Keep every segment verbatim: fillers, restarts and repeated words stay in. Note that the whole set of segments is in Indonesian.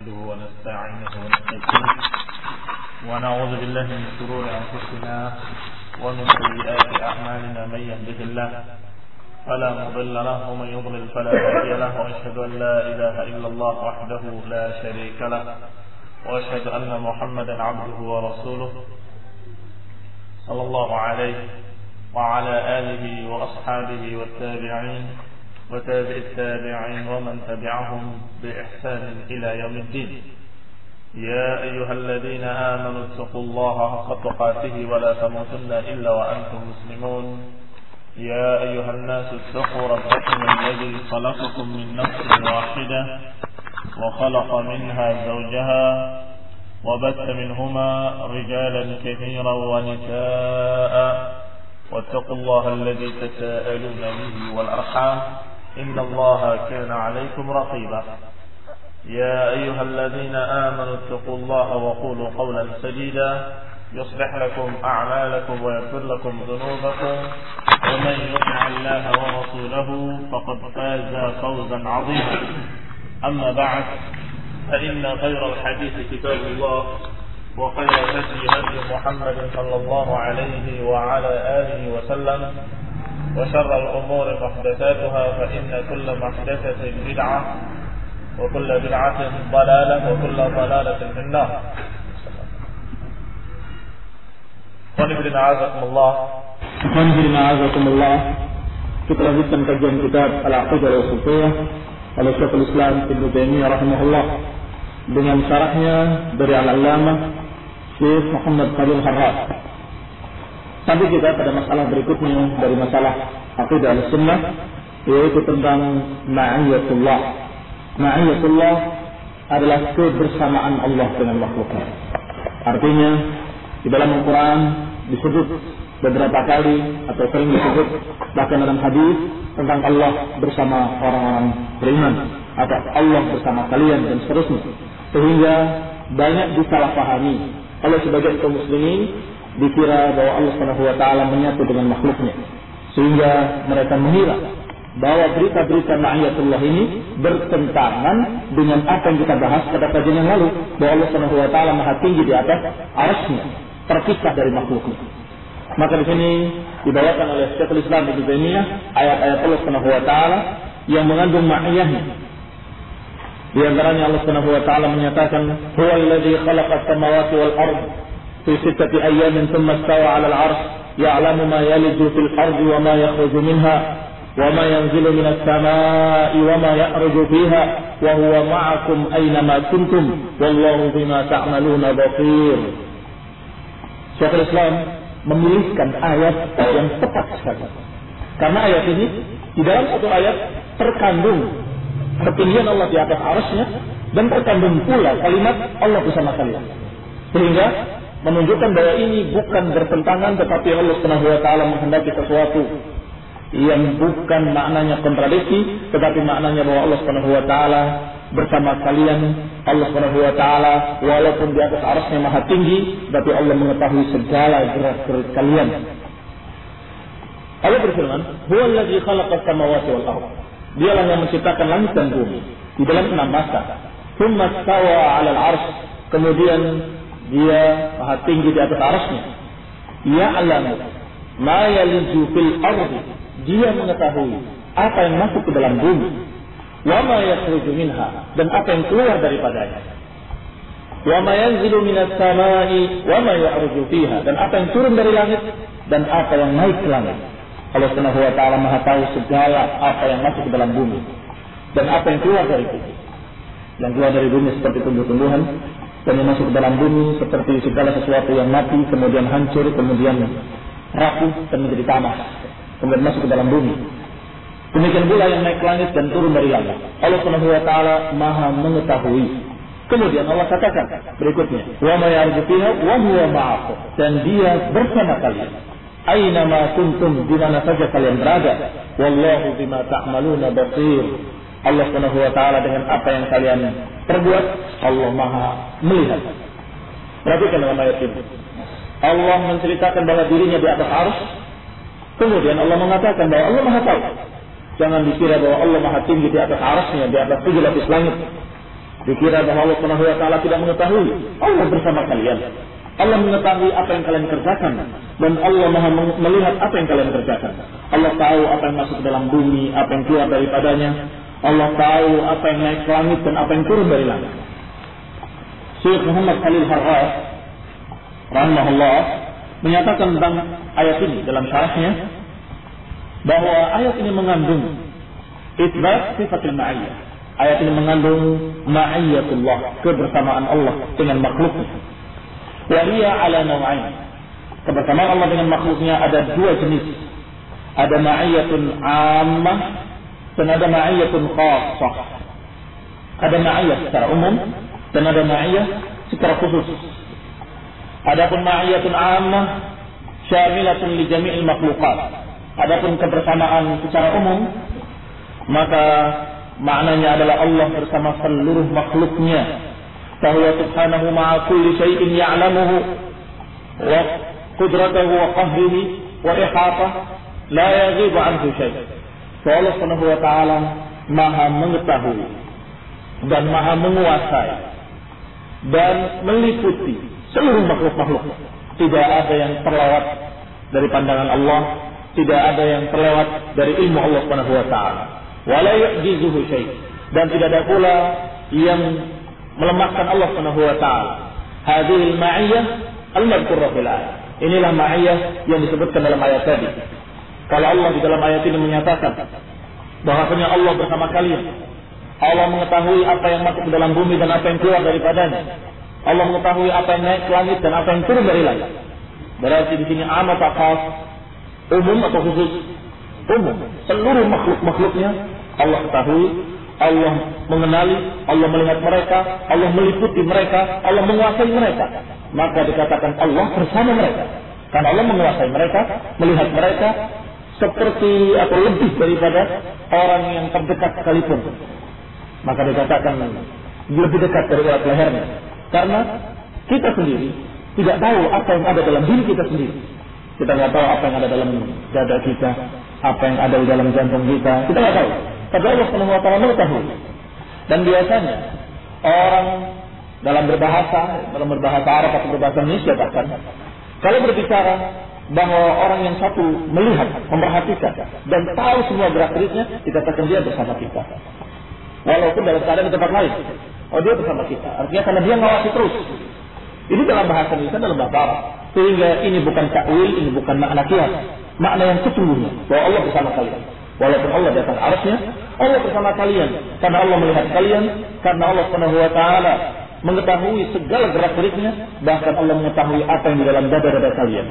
ونستعينه ونستغفره ونعوذ بالله من شرور أنفسنا ومن سيئات أعمالنا. من يهده الله فلا مضل له ومن يضلل فلا هادي له، وأشهد أن لا إله إلا الله وحده لا شريك له، وأشهد أن محمدا عبده ورسوله صلى الله عليه وعلى آله وأصحابه والتابعين وتابع التابعين ومن تبعهم بإحسان إلى يوم الدين. يا أيها الذين آمنوا اتقوا الله حق تقاته ولا تموتن إلا وأنتم مسلمون. يا أيها الناس اتقوا ربكم الذي خلقكم من نفس واحدة وخلق منها زوجها وبث منهما رجالا كثيرا ونساء، واتقوا الله الذي تساءلون به والأرحام إن الله كان عليكم رقيبا. يا أيها الذين آمنوا اتقوا الله وقولوا قولا سديدا يصلح لكم أعمالكم ويغفر لكم ذنوبكم، ومن يطع الله ورسوله فقد فاز فوزا عظيما. أما بعد، فإن خير الحديث كتاب الله، وخير الهدي هدي محمد صلى الله عليه وعلى آله وسلم، وشر الأمور محدثاتها، فإن كل محدثة بدعة وكل بدعة ضلالة وكل ضلالة في النار. Qanifidina azakumullah. Qanifidina azakumullah. Kita lanjutkan kajian kitab Al-Aqidah Al-Wasithiyah oleh Syekhul Islam Ibnu Taimiyah rahimahullah dengan syarahnya dari Al-Allamah Syekh Muhammad Khalil Harras. Sampai kita pada masalah berikutnya dari masalah Aqidah Al-Sunnah, yaitu tentang ma'iyatullah. Ma'iyatullah adalah kebersamaan Allah dengan makhluknya. Artinya di dalam Al-Quran disebut beberapa kali atau sering disebut bahkan dalam hadis tentang Allah bersama orang-orang beriman atau Allah bersama kalian dan seterusnya, sehingga banyak disalahpahami oleh sebagian kaum muslimin, dikira bahwa Allah Subhanahu wa taala menyatu dengan makhluknya, sehingga mereka mengira bahwa berita-berita ma'iyatullah ini bertentangan dengan apa yang kita bahas pada kajian yang lalu, bahwa Allah Subhanahu wa taala maha tinggi di atas arsy-Nya, terpisah dari makhluknya. Maka di sini dibawakan oleh Syekhul Islam Ibnu Taimiyah ayat-ayat Allah Subhanahu wa taala yang mengandung ma'iyahnya. Di antaranya Allah Subhanahu wa taala menyatakan, "Huwallazi khalaqas samawati wal ard fi sittati ayyamin thumma istawa 'alal 'arsy ya'lamu ma yaliju fil ardi wa ma yakhruju minha wa ma yanzilu minas samaa'i wa ma ya'ruju fiha wa huwa ma'akum aina ma kuntum wallahu bima ta'maluna basir." Syekhul Islam memilihkan ayat yang tepat sekali, karena ayat ini di dalam satu ayat terkandung ketinggian Allah di atas arsy-Nya dan terkandung pula kalimat Allah bersama kalian, sehingga menunjukkan bahwa ini bukan bertentangan, tetapi Allah Subhanahu wa taala menghendaki sesuatu yang bukan maknanya kontradiksi, tetapi maknanya bahwa Allah Subhanahu wa taala bersama kalian. Allah Subhanahu wa taala walaupun di atas arsy-Nya maha tinggi, tapi Allah mengetahui segala gerak-gerik kalian. Allah berfirman, "Huwallazi khalaqas samawati wal ardh." Dialah yang menciptakan langit dan bumi di dalam enam masa. Tsumma stawa 'alal 'arsy. Kemudian Dia maha tinggi di atas arsy-Nya. Ya'lamu ma yaliju fil ardi. Dia mengetahui apa yang masuk ke dalam bumi. Wa ma yakhruju minha, dan apa yang keluar daripadanya. Wa ma yanzilu minas samaa'i wa ma ya'ruju fiha, dan apa yang turun dari langit dan apa yang naik ke langit. Allah Subhanahu wa taala maha tahu segala apa yang masuk ke dalam bumi dan apa yang keluar dari bumi. Yang keluar dari bumi seperti tumbuh-tumbuhan, dan yang masuk ke dalam bumi seperti segala sesuatu yang mati kemudian hancur, kemudian rapuh dan menjadi tanah, kemudian masuk ke dalam bumi. Demikian pula yang naik ke langit dan turun dari langit. Allah Subhanahu wa taala maha mengetahui. Kemudian Allah katakan berikutnya, "Wa ma yarju fiha wa huwa ma'akum." Dan Dia bersama kalian. Aina ma kuntum, di mana saja kalian berada. Wallahu bima ta'maluna basir. Allah Subhanahu wa taala dengan apa yang kalian perbuat, Allah maha melihat. Perhatikan dalam ayat ini. Allah menceritakan bahwa dirinya di atas arsy. Kemudian Allah mengatakan bahwa Allah maha tahu. Jangan dikira bahwa Allah maha tinggi di atas arsy-Nya, di atas tujuh lapis langit. Dikira bahwa Allah Subhanahu wa taala tidak mengetahui. Allah bersama kalian. Allah mengetahui apa yang kalian kerjakan dan Allah Maha melihat apa yang kalian kerjakan. Allah tahu apa yang masuk ke dalam bumi, apa yang keluar daripadanya. Allah tahu apa yang naik ke langit dan apa yang turun dari langit. Syekh Muhammad Khalil Harras rahimahullah menyatakan tentang ayat ini dalam syarahnya bahwa ayat ini mengandung itsbat sifatul ma'iyah. Ayat ini mengandung ma'iyatullah, kebersamaan Allah dengan makhluknya. Wa hiya ala naw'ain. Kebersamaan Allah dengan makhluknya ada dua jenis. Ada ma'iyatun 'ammah dan ada ma'iyatun khassah. Ada ma'iyah secara umum dan ada ma'iyah secara khusus. Adapun ma'iyatun 'ammah syamilatun li jami'il makhluqat. Adapun kebersamaan secara umum maka maknanya adalah Allah bersama seluruh makhluknya. Fahuwa subhanahu ma'a kulli syai'in ya'lamuhu wa qudratuhu wa qahrihi wa ihatah la yaghibu anhu syai'. Allah Subhanahu wa ta'ala maha mengetahui dan maha menguasai dan meliputi seluruh makhluk-makhluk. Tidak ada yang terlewat dari pandangan Allah, tidak ada yang terlewat dari ilmu Allah Subhanahu wa ta'ala. Wala yu'jizuhu syai', dan tidak ada pula yang melemahkan Allah Subhanahu wa ta'ala. Hadhil ma'iyah al-madhkurah fil ayat. Inilah ma'iyah yang disebutkan dalam ayat tadi. Kalau Allah di dalam ayat ini menyatakan bahwasanya Allah bersama kalian, Allah mengetahui apa yang masuk ke dalam bumi dan apa yang keluar daripadanya. Allah mengetahui apa yang naik ke langit dan apa yang turun dari langit. Berarti di sini amat khas, umum atau khusus? Umum. Seluruh makhluk-makhluknya Allah ketahui, Allah mengenali, Allah melihat mereka, Allah meliputi mereka, Allah menguasai mereka. Maka dikatakan Allah bersama mereka. Karena Allah menguasai mereka, melihat mereka seperti atau lebih daripada orang yang terdekat sekalipun. Maka dikatakan lebih dekat dari urat lehernya. Karena kita sendiri tidak tahu apa yang ada dalam diri kita sendiri. Kita tidak tahu apa yang ada dalam dada kita, apa yang ada di dalam jantung kita. Kita tidak tahu. Tapi Allah Subhanahu wa ta'ala mengetahui. Dan biasanya orang dalam berbahasa, dalam berbahasa Arab atau berbahasa Indonesia bahkan, kalau berbicara bahwa orang yang satu melihat, memperhatikan dan tahu semua gerak-geriknya, dikatakan dia bersama kita. Walaupun dalam keadaan di tempat lain, oh dia bersama kita. Artinya karena dia ngawasi terus. Ini dalam bahasa Indonesia, dalam bahasa Arab. Sehingga ini bukan ta'wil, ini bukan makna kias. Makna yang sesungguhnya bahwa Allah bersama kalian. Walaupun Allah di atas arasnya, Allah bersama kalian. Karena Allah melihat kalian, karena Allah Subhanahu wa ta'ala mengetahui segala gerak-geriknya, bahkan Allah mengetahui apa yang di dalam dada-dada kalian.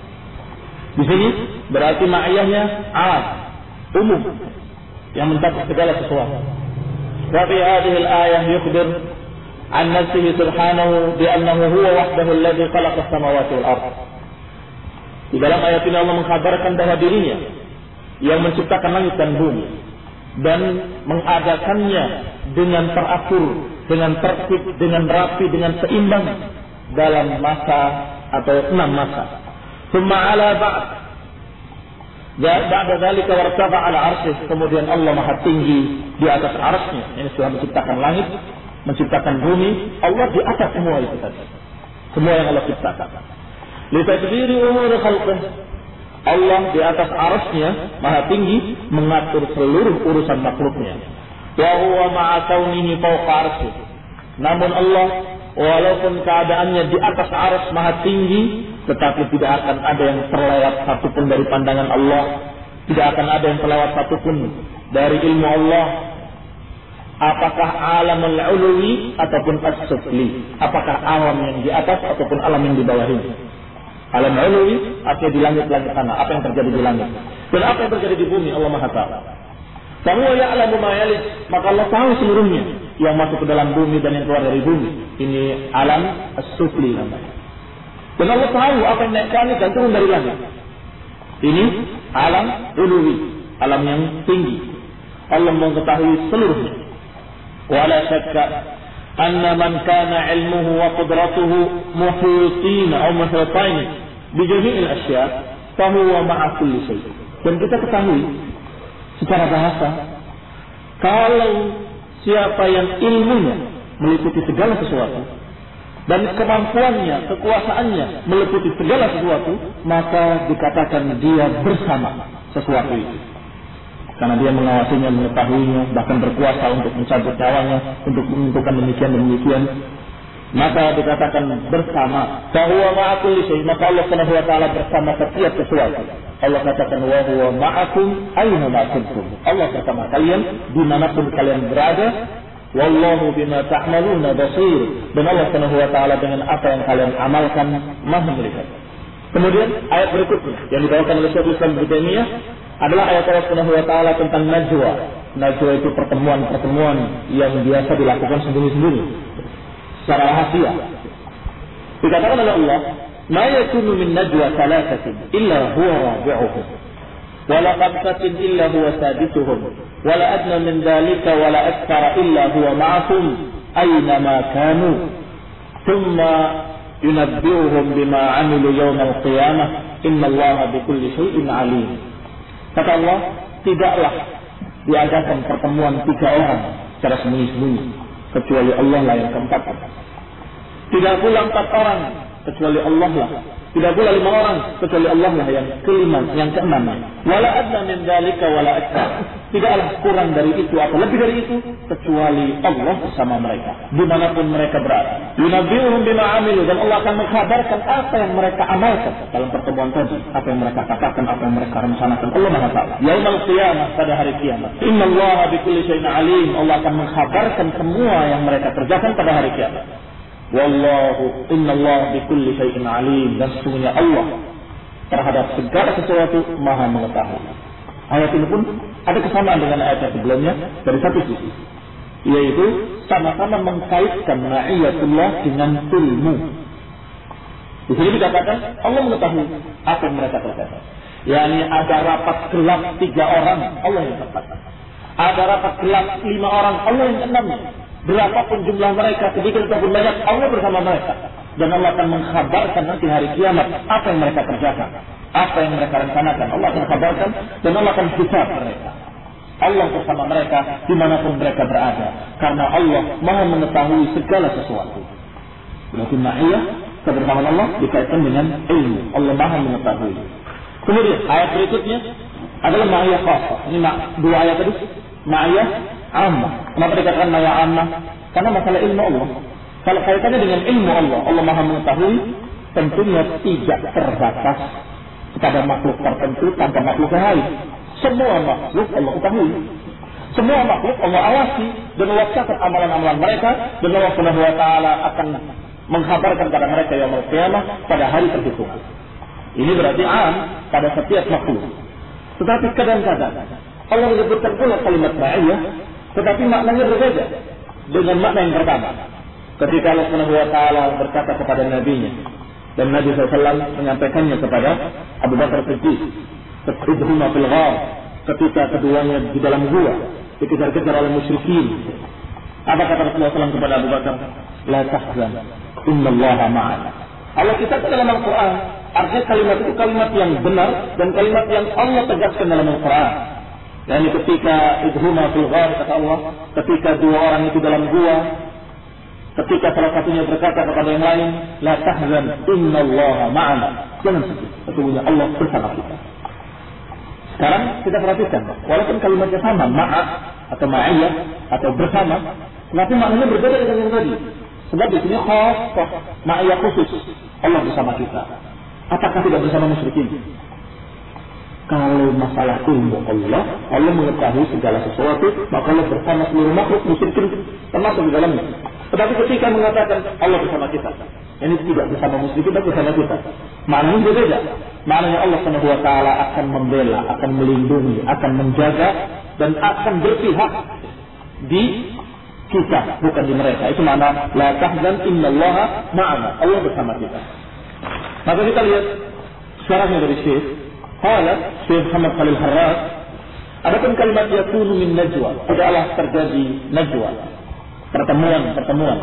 Di sini berarti ma'iyahnya am, umum, yang mencakup segala sesuatu. Wa fi hadhihi al-ayah yukhbir an nafsihi subhanahu bi annahu huwa wahdahu alladhi khalaqa as-samawati wal ardh. Di dalam ayat ini Allah mengkhabarkan bahwa dirinya yang menciptakan langit dan bumi dan mengadakannya dengan teratur, dengan tertib, dengan rapi, dengan seimbang dalam masa atau enam masa. Thumma ala ba'd ba'da dzalika wartafa ala arsyih, kemudian Allah Maha tinggi di atas arsy-Nya. Ini sudah menciptakan langit, menciptakan bumi, Allah di atas semua itu tadi. Semua yang Allah ciptakan. Li tadbiri umur khalqih, Allah di atas arsy-Nya Maha tinggi mengatur seluruh urusan makhluknya. Wa huwa ma'a kaunihi fawqa arsyih. Namun Allah walaupun keadaannya di atas arsy Maha tinggi, tetapi tidak akan ada yang terlewat satupun dari pandangan Allah, tidak akan ada yang terlewat satupun dari ilmu Allah. Apakah alamul uluwi ataupun as-sufli, apakah alam yang di atas ataupun alam yang di bawah ini. Alam uluwi artinya di langit-langit sana, apa yang terjadi di langit dan apa yang terjadi di bumi, Allah Maha tahu. Fahuwa ya'lamu ma yalid, maka Allah tahu seluruhnya yang masuk ke dalam bumi dan yang keluar dari bumi. Ini alam as-sufli namanya. Dan Allah tahu apa yang naik ke langit dan turun dari langit. Ini alam uluwi, alam yang tinggi. Allah mengetahui seluruhnya. Wala syakka anna man kana ilmuhu wa qudratuhu muhitin aw muhitain bi jami'il asya' fa huwa ma'a kulli syai'. Dan kita ketahui secara bahasa, kalau siapa yang ilmunya meliputi segala sesuatu, dan kemampuannya, kekuasaannya meliputi segala sesuatu, maka dikatakan dia bersama sesuatu itu. Karena dia mengawasinya, mengetahuinya, bahkan berkuasa untuk mencabut nyawanya, untuk menentukan demikian dan demikian. Maka dikatakan bersama. Bahwa ma'akulli syai', maka Allah Subhanahu wa taala bersama setiap sesuatu. Allah katakan wa huwa ma'akum aina ma kuntum. Allah bersama kalian dimanapun kalian berada. Wallahu bima ta'maluna basir. Dan Allah Subhanahu wa taala dengan apa yang kalian amalkan Maha melihat. Kemudian ayat berikutnya yang dibawakan oleh Syekhul Islam Ibnu Taimiyah adalah ayat Allah Subhanahu wa taala tentang najwa. Najwa itu pertemuan-pertemuan yang biasa dilakukan sendiri-sendiri secara rahasia. Dikatakan oleh Allah, "Ma yakunu min najwa thalathatin illa huwa rabi'uhum, wa la khamsatin illa huwa sadisuhum, wa la adna min dhalika wa la akthara illa huwa ma'ahum aina ma kanu, thumma yunabbi'uhum bima 'amilu yawm al-qiyamah, inna Allaha bikulli syai'in 'alim." Kata Allah, tidaklah diadakan pertemuan tiga orang secara sembunyi-sembunyi, kecuali Allah lah yang keempat. Tidak pula empat orang, kecuali Allah lah. Tidak pula lima orang, kecuali Allah lah yang kelima, yang keenam. Wala adna min dzalika wala aktsar. Tidaklah kurang dari itu atau lebih dari itu, kecuali Allah bersama mereka, dimanapun mereka berada. Yunabbi'uhum bima 'amilu, dan Allah akan mengkabarkan apa yang mereka amalkan dalam pertemuan tadi, apa yang mereka katakan, apa yang mereka rencanakan. Allah Maha tahu. Yaumul qiyamah, pada hari kiamat. Innallaha bikulli syai'in 'alim. Allah akan mengkabarkan semua yang mereka kerjakan pada hari kiamat. Wallahu innallaha bikulli syai'in 'alim. Dan sesungguhnya Allah terhadap segala sesuatu Maha mengetahui. Ayat ini pun ada kesamaan dengan ayat yang sebelumnya dari satu sisi, yaitu sama-sama mengkaitkan ma'iyatullah dengan ilmu. Di sini dikatakan Allah mengetahui apa yang mereka kerjakan. Yani ada rapat gelap tiga orang, Allah yang tepat. Ada rapat gelap lima orang, Allah yang keenam. Berapapun jumlah mereka, sedikit ataupun banyak, Allah bersama mereka. Dan Allah akan mengkhabarkan nanti hari kiamat apa yang mereka kerjakan, apa yang mereka rencanakan. Allah akan kabarkan dan Allah akan hisab mereka. Allah bersama mereka dimanapun mereka berada, karena Allah Maha mengetahui segala sesuatu. Berarti ma'iyah, kebersamaan Allah dikaitkan dengan ilmu. Allah Maha mengetahui. Kemudian ayat berikutnya adalah ma'iyah khasah. Ini dua ayat tadi, ma'iyah ammah. Kenapa dikatakan ma'iyah ammah? Karena masalah ilmu Allah. Kalau kaitannya dengan ilmu Allah, Allah Maha mengetahui, tentunya tidak terbatas kepada makhluk tertentu tanpa makhluk yang lain. Semua makhluk Allah ketahui. Semua makhluk Allah awasi dan Allah catat amalan-amalan mereka, dan Allah Subhanahu wa taala akan mengkabarkan kepada mereka yaumul qiyamah pada hari perhitungan. Ini berarti am pada setiap makhluk. Tetapi kadang-kadang Allah menyebutkan pula kalimat ma'iyah, tetapi maknanya berbeda dengan makna yang pertama. Ketika Allah Subhanahu wa taala berkata kepada nabinya, dan Nabi shallallahu alaihi wasallam menyampaikannya kepada Abu Bakar Siddiq, "Idhuma fil ghar," ketika keduanya di dalam gua dikejar-kejar oleh musyrikin. Apa kata Rasulullah shallallahu alaihi wasallam kepada Abu Bakar? "La tahzan, innallaha ma'ana." Allah kita dalam Al-Quran, artinya kalimat itu kalimat yang benar dan kalimat yang Allah tegaskan dalam Al-Quran. Dan ketika idhuma fil ghar, kata Allah, ketika dua orang itu dalam gua, ketika salah satunya berkata kepada yang lain, "La tahzan, innallaha ma'ana." Jangan sedih, sesungguhnya Allah bersama kita. Sekarang kita perhatikan, walaupun kalimatnya sama, ma'a atau ma'iyah atau bersama, tapi maknanya berbeda dengan yang tadi. Sebab di sini khassah, ma'iyah khusus, Allah bersama kita. Apakah tidak bersama musyrikin? Kalau masalah ilmu Allah, Allah mengetahui segala sesuatu, maka Allah bersama seluruh makhluk, musyrikin termasuk di dalamnya. Tetapi ketika mengatakan Allah bersama kita, ini tidak bersama musyrikin, tapi bersama kita. Maknanya berbeda. Maknanya Allah Subhanahu wa taala akan membela, akan melindungi, akan menjaga, dan akan berpihak di kita, bukan di mereka. Itu makna la tahzan innallaha ma'ana. Allah bersama kita. Maka kita lihat syarahnya dari Syekh. Qala Syekh Muhammad Khalil Harras, adapun kalimat yakunu min najwa, tidaklah terjadi najwa, pertemuan-pertemuan.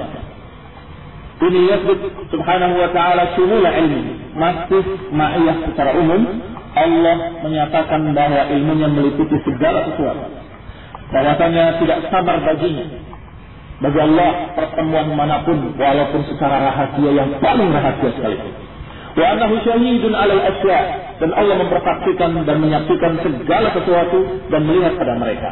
Ini yasbut subhanahu wa ta'ala syumula ilmi, masih ma'iyah secara umum. Allah menyatakan bahwa ilmunya meliputi segala sesuatu, bahwasanya tidak sabar baginya bagi Allah pertemuan manapun walaupun secara rahasia yang paling rahasia sekali. Wa annahu syahidun 'alal asya, dan Allah mempersaksikan dan menyaksikan segala sesuatu dan melihat pada mereka.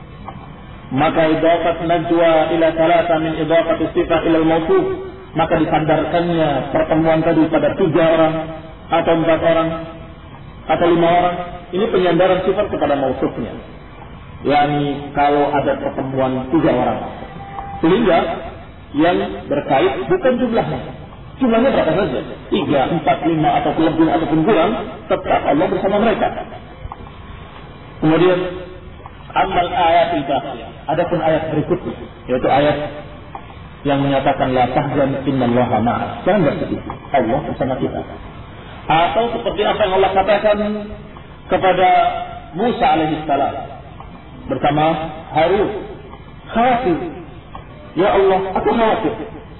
Maka idafat najwa ila thalatha min idafat sifat ila al-mawsuf, maka disandarkannya pertemuan tadi pada tiga orang atau empat orang atau lima orang. Ini penyandaran sifat kepada mausufnya, yakni kalau ada pertemuan tiga orang, sehingga yang berkait bukan jumlahnya. Jumlahnya berapa saja? Tiga, empat, lima, atau lebih, ataupun kurang, tetap Allah bersama mereka. Kemudian, amal ayat al-baqiyah. Adapun ayat berikutnya, yaitu ayat yang menyatakan la tahzan innallaha ma'ana. Jangan bersedih, Allah bersama kita. Atau seperti apa yang Allah katakan kepada Musa alaihissalam bersama Harun, khawatir, ya Allah, aku khawatir,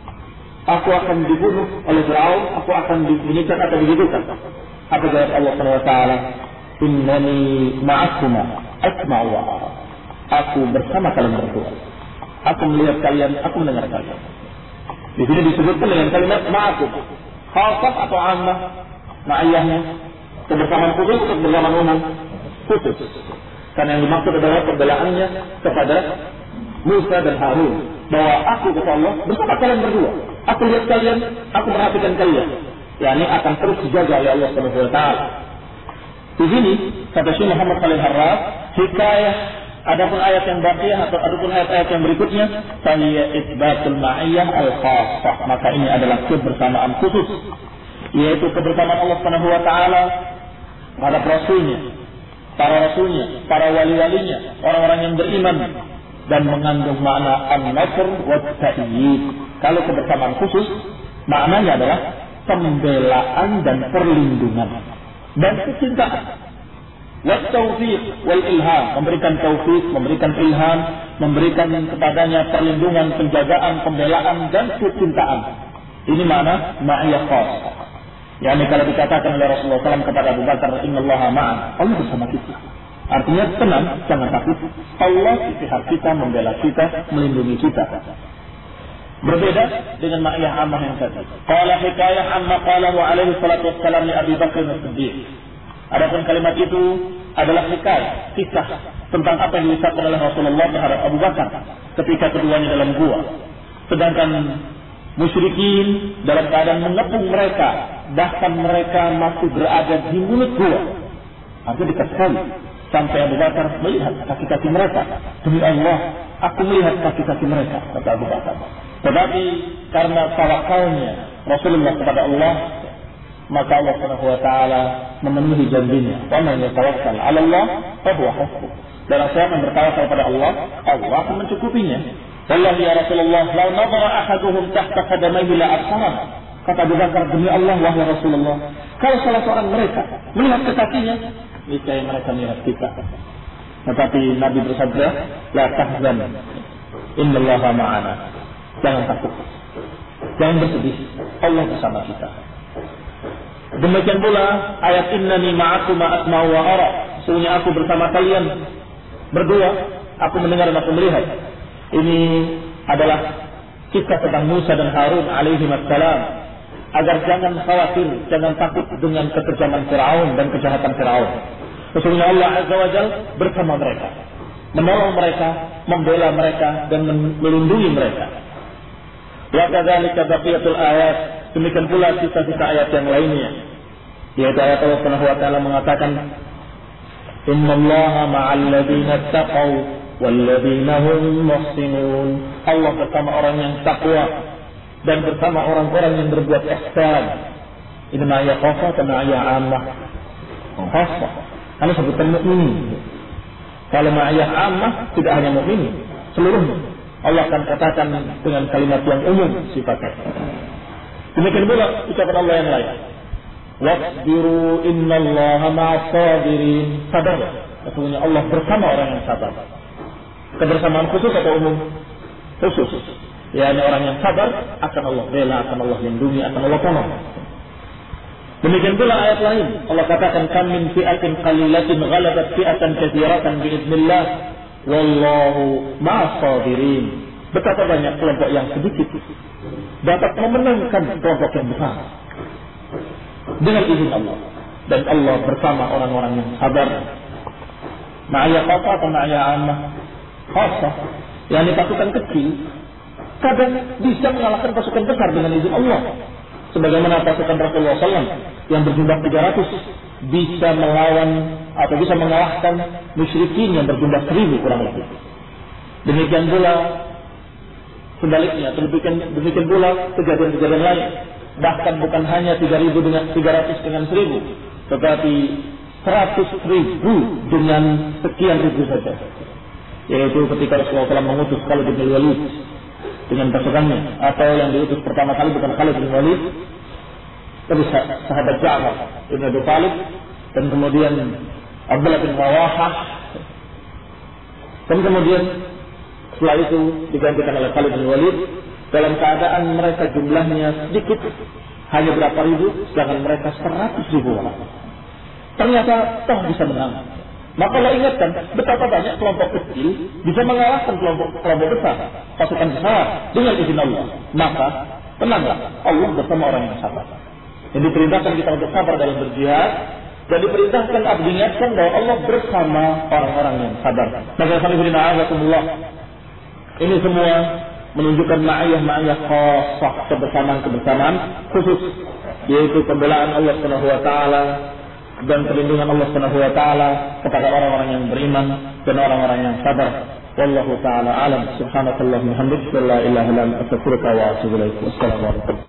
aku akan dibunuh oleh Fir'aun, aku akan dibunyikan atau digigitkan. Apa jawab Allah subhanahu wa taala? Innani ma'akuma asma'u wa ara. Aku bersama kalian berdua. Aku melihat kalian, aku mendengar kalian. Di sini disebutkan dengan kalimat ma'akum. Khasah atau ammah? Ma'iyahnya kebersamaan khusus atau kebersamaan umum? Khusus. Karena yang dimaksud adalah pembelaannya kepada Musa dan Harun, bahwa aku kata Allah bersama kalian berdua. Aku lihat kalian, aku perhatikan kalian. Yani akan terus dijaga oleh Allah Subhanahu wa taala. Di sini kata Syekh Muhammad Khalil Harras, hikayah adapun ayat yang baqiyah atau adapun ayat-ayat yang berikutnya, fahiya itsbatul ma'iyyah al-khassah, maka ini adalah kebersamaan khusus, yaitu kebersamaan Allah Subhanahu wa taala terhadap rasulnya, para rasulnya, para wali-walinya, orang-orang yang beriman, dan mengandung makna an-nasr wa at-ta'yid. Kalau kebersamaan khusus, maknanya adalah pembelaan dan perlindungan dan kecintaan. Wa taufiq wal ilham, memberikan taufik, memberikan ilham, memberikan kepadanya perlindungan, penjagaan, pembelaan dan kecintaan. Ini makna ma'iyah khassah. Yani kalau dikatakan oleh Rasulullah shallallahu alaihi wasallam kepada Abu Bakar, innallaha ma'ana, Allah bersama kita. Artinya tenang, jangan takut. Allah di pihak kita, membela kita, melindungi kita. Berbeda dengan ma'iyah ammah yang tadi. Qala hikayah amma qalahu alaihi salatu wassalam li Abi Bakr as-Siddiq. Adapun kalimat itu adalah hikayah, kisah tentang apa yang diucapkan oleh Rasulullah terhadap Abu Bakar ketika keduanya dalam gua. Sedangkan musyrikin dalam keadaan mengepung mereka, bahkan mereka masih berada di mulut gua. Artinya dekat sekali. Sampai Abu Bakar melihat kaki-kaki mereka. Demi Allah, aku melihat kaki-kaki mereka, kata Abu Bakar. Tetapi karena tawakalnya Rasulullah kepada Allah, maka Allah Subhanahu wa taala memenuhi janjinya. Wa man yatawakkal 'ala Allah fa huwa hasbuh. Dan siapa yang bertawakal kepada Allah, Allah akan mencukupinya. Wallahi ya Rasulullah, law nadara ahaduhum tahta qadamayhi la absara. Kata Abu Bakar, demi Allah wahai Rasulullah, kalau salah seorang mereka melihat ke kakinya, niscaya mereka melihat kita. Tetapi Nabi bersabda, la tahzan, innallaha ma'ana. Jangan takut, jangan bersedih, Allah bersama kita. Demikian pula ayat innani ma'akum asma'u wa ara. Sesungguhnya aku bersama kalian berdua, aku mendengar dan aku melihat. Ini adalah kisah tentang Musa dan Harun alaihi wassalam, agar jangan khawatir, jangan takut dengan kekejaman Fir'aun dan kejahatan Fir'aun. Sesungguhnya Allah Azza wa Jalla bersama mereka, menolong mereka, membela mereka dan melindungi mereka. Wa kadzalika baqiyatul ayat, demikian pula sisa-sisa ayat yang lainnya, yaitu ayat Allah Subhanahu wa taala mengatakan, innallaha ma'al ladzina taqaw wal ladzina hum muhsinun. Allah bersama orang yang takwa dan bersama orang-orang yang berbuat ihsan. Ini ma'iyah khassah dan ma'iyah ammah. Khassah karena sebutan mukmin. Kalau ma'iyah ammah tidak hanya mukmin, seluruhnya Allah akan katakan dengan kalimat yang umum sifatnya. Demikian pula ucapan Allah yang lain, wasbiru innallaha ma'as sabirin. Sabar, sesungguhnya Allah bersama orang yang sabar. Kebersamaan khusus atau umum? Khusus. yakni orang yang sabar akan Allah bela, akan Allah lindungi, akan Allah tolong. Demikian pula ayat lain, Allah katakan kam min fi'atin qalilatin ghalabat fi'atan katsiratan biidznillah wallahu ma'as sabirin. Betapa banyak kelompok yang sedikit dapat memenangkan kelompok yang besar dengan izin Allah. Dan Allah bersama orang-orang yang sabar. Ma'aya khasah atau ma'aya ammah? Khasah, yakni pasukan kecil kadang bisa mengalahkan pasukan besar dengan izin Allah. Sebagaimana pasukan Rasulullah shallallahu alaihi wasallam yang berjumlah tiga ratus bisa melawan atau bisa mengalahkan musyrikin yang berjumlah seribu kurang lebih. Demikian pula sebaliknya, demikian, demikian pula kejadian-kejadian lain. Bahkan bukan hanya tiga ribu dengan tiga ratus dengan seribu, tetapi seratus ribu dengan sekian ribu saja. Yaitu ketika Rasulullah shallallahu alaihi wasallam mengutus Khalid bin Walid dengan pasukannya, atau yang diutus pertama kali bukan Khalid bin Walid, tapi sahabat Ja'far bin Abi Thalib, dan kemudian Abdullah bin Rawahah, dan kemudian setelah itu digantikan oleh Khalid bin Walid dalam keadaan mereka jumlahnya sedikit, hanya berapa ribu, sedangkan mereka seratus ribu orang. Ternyata toh bisa menang. Maka Allah ingatkan betapa banyak kelompok kecil bisa mengalahkan kelompok kelompok besar, pasukan besar dengan izin Allah. Maka tenanglah, Allah bersama orang yang sabar. Yang diperintahkan kita untuk sabar dalam berjihad, dan diperintahkan abdi diingatkan bahwa Allah bersama orang-orang yang sabar. Maka alhamdulillah, ini semua menunjukkan ma'iyah-ma'iyah khasah, kebersamaan-kebersamaan khusus, yaitu pembelaan Allah Subhanahu wa taala dan perlindungan Allah Subhanahu wa taala kepada orang-orang yang beriman dan orang-orang yang sabar. Wallahu taala alam. Subhanakallahumma wa bihamdika, la ilaha illa anta, astaghfiruka wa atubu ilaik. Wassalamu alaikum.